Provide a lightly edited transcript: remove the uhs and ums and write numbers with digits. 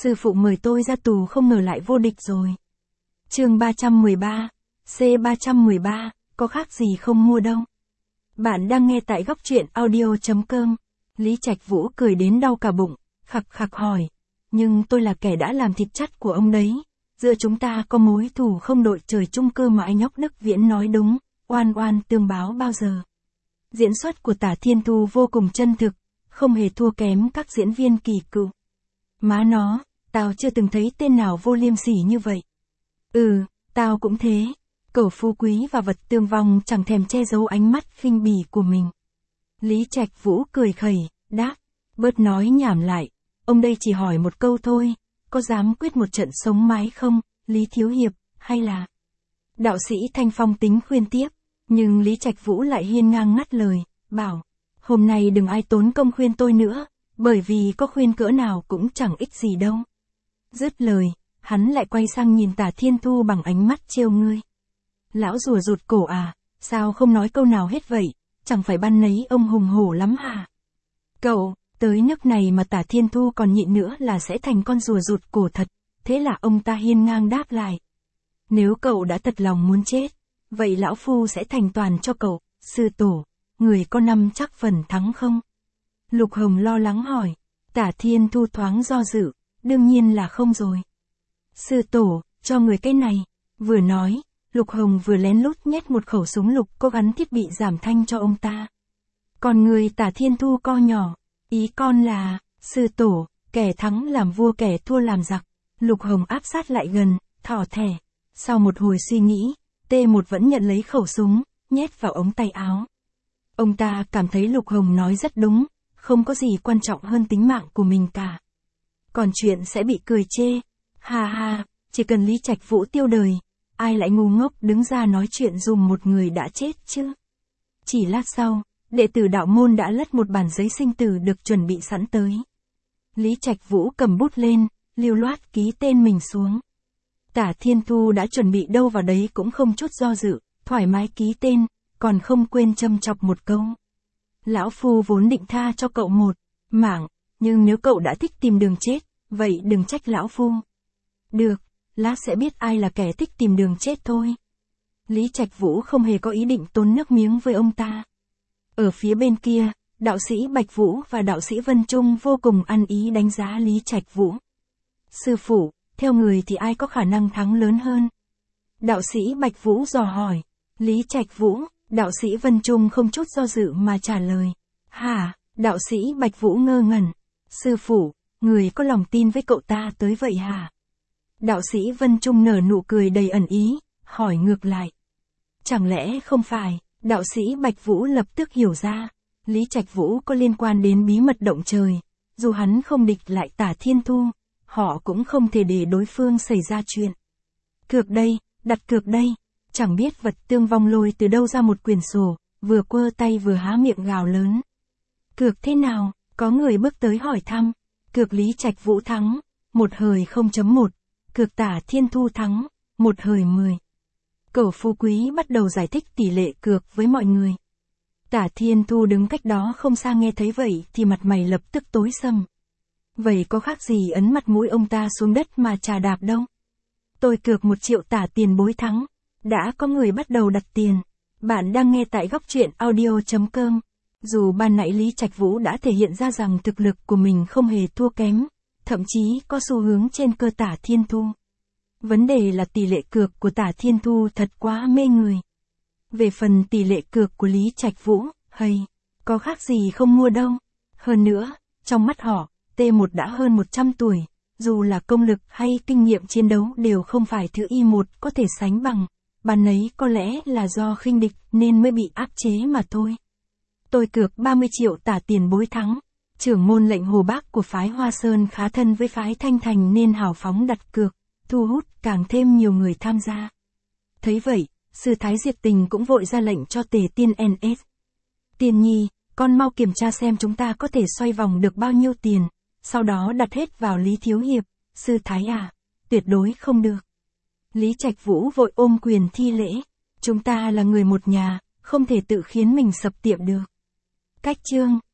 Sư phụ mời tôi ra tù không ngờ lại vô địch rồi. Chương 313, C313, có khác gì không mua đâu. Bạn đang nghe tại góc truyện audio.com. Lý Trạch Vũ cười đến đau cả bụng, khặc khặc hỏi. Nhưng tôi là kẻ đã làm thịt chắt của ông đấy. Giữa chúng ta có mối thù không đội trời chung cơ mà anh nhóc Đức Viễn nói đúng, oan oan tương báo bao giờ. Diễn xuất của Tả Thiên Thu vô cùng chân thực, không hề thua kém các diễn viên kỳ cựu. Má nó, tao chưa từng thấy tên nào vô liêm sỉ như vậy. Tao cũng thế. Cẩu phú quý và vật tương vong chẳng thèm che giấu ánh mắt khinh bỉ của mình. Lý Trạch Vũ cười khẩy, đáp, bớt nói nhảm lại, ông đây chỉ hỏi một câu thôi, có dám quyết một trận sống mái không, Lý Thiếu Hiệp, hay là... Đạo sĩ Thanh Phong tính khuyên tiếp, nhưng Lý Trạch Vũ lại hiên ngang ngắt lời, bảo, hôm nay đừng ai tốn công khuyên tôi nữa, bởi vì có khuyên cỡ nào cũng chẳng ích gì đâu. Dứt lời, hắn lại quay sang nhìn Tả Thiên Thu bằng ánh mắt trêu ngươi. Lão rùa rụt cổ à, sao không nói câu nào hết vậy, chẳng phải ban nấy ông hùng hổ lắm hả? Cậu, tới nước này mà Tả Thiên Thu còn nhịn nữa là sẽ thành con rùa rụt cổ thật, thế là ông ta hiên ngang đáp lại. Nếu cậu đã thật lòng muốn chết, vậy lão phu sẽ thành toàn cho cậu, sư tổ, người có năm chắc phần thắng không? Lục Hồng lo lắng hỏi, Tả Thiên Thu thoáng do dự, đương nhiên là không rồi. Sư tổ, cho người cái này, vừa nói, Lục Hồng vừa lén lút nhét một khẩu súng lục có gắn thiết bị giảm thanh cho ông ta. Còn người Tả Thiên Thu co nhỏ, ý con là, sư tổ, kẻ thắng làm vua kẻ thua làm giặc. Lục Hồng áp sát lại gần, thỏ thẻ. Sau một hồi suy nghĩ, T1 vẫn nhận lấy khẩu súng, nhét vào ống tay áo. Ông ta cảm thấy Lục Hồng nói rất đúng, không có gì quan trọng hơn tính mạng của mình cả. Còn chuyện sẽ bị cười chê. Ha ha, chỉ cần Lý Trạch Vũ tiêu đời, ai lại ngu ngốc đứng ra nói chuyện dùm một người đã chết chứ. Chỉ lát sau, đệ tử đạo môn đã lất một bản giấy sinh tử được chuẩn bị sẵn tới. Lý Trạch Vũ cầm bút lên, lưu loát ký tên mình xuống. Tả Thiên Thu đã chuẩn bị đâu vào đấy cũng không chút do dự, thoải mái ký tên, còn không quên châm chọc một câu. Lão phu vốn định tha cho cậu một mảng, nhưng nếu cậu đã thích tìm đường chết, vậy đừng trách lão phu. Được, lát sẽ biết ai là kẻ thích tìm đường chết thôi. Lý Trạch Vũ không hề có ý định tốn nước miếng với ông ta. Ở phía bên kia, đạo sĩ Bạch Vũ và đạo sĩ Vân Trung vô cùng ăn ý đánh giá Lý Trạch Vũ. Sư phụ, theo người thì ai có khả năng thắng lớn hơn? Đạo sĩ Bạch Vũ dò hỏi. Lý Trạch Vũ, đạo sĩ Vân Trung không chút do dự mà trả lời. Hả, đạo sĩ Bạch Vũ ngơ ngẩn. Sư phụ, người có lòng tin với cậu ta tới vậy hả? Đạo sĩ Vân Trung nở nụ cười đầy ẩn ý, hỏi ngược lại. Chẳng lẽ không phải? Đạo sĩ Bạch Vũ lập tức hiểu ra. Lý Trạch Vũ có liên quan đến bí mật động trời. Dù hắn không địch lại Tả Thiên Thu, họ cũng không thể để đối phương xảy ra chuyện. Cược đây, đặt cược đây. Chẳng biết vật tương vong lôi từ đâu ra một quyển sổ, vừa quơ tay vừa há miệng gào lớn. Cược thế nào? Có người bước tới hỏi thăm. Cược Lý Trạch Vũ thắng, 1/0.1. Cược Tả Thiên Thu thắng, 1/10. Cẩu phú quý bắt đầu giải thích tỷ lệ cược với mọi người. Tả Thiên Thu đứng cách đó không xa nghe thấy vậy thì mặt mày lập tức tối sầm. Vậy có khác gì ấn mặt mũi ông ta xuống đất mà chà đạp đâu. Tôi cược 1 triệu Tả tiền bối thắng. Đã có người bắt đầu đặt tiền. Bạn đang nghe tại góc truyện audio.com. Dù ban nãy Lý Trạch Vũ đã thể hiện ra rằng thực lực của mình không hề thua kém, thậm chí có xu hướng trên cơ Tả Thiên Thu. Vấn đề là tỷ lệ cược của Tả Thiên Thu thật quá mê người. Về phần tỷ lệ cược của Lý Trạch Vũ, có khác gì không mua đâu. Hơn nữa, trong mắt họ, T1 đã hơn 100 tuổi, dù là công lực hay kinh nghiệm chiến đấu đều không phải thứ Y1 có thể sánh bằng. Ban nấy có lẽ là do khinh địch nên mới bị áp chế mà thôi. Tôi cược 30 triệu Tả tiền bối thắng. Trưởng môn lệnh Hồ Bác của phái Hoa Sơn khá thân với phái Thanh Thành nên hào phóng đặt cược, thu hút càng thêm nhiều người tham gia. Thấy vậy, sư Thái Diệt Tình cũng vội ra lệnh cho Tề Tiên NS. Tiên nhi, con mau kiểm tra xem chúng ta có thể xoay vòng được bao nhiêu tiền, sau đó đặt hết vào Lý Thiếu Hiệp. Sư Thái à, tuyệt đối không được. Lý Trạch Vũ vội ôm quyền thi lễ. Chúng ta là người một nhà, không thể tự khiến mình sập tiệm được. Cách chương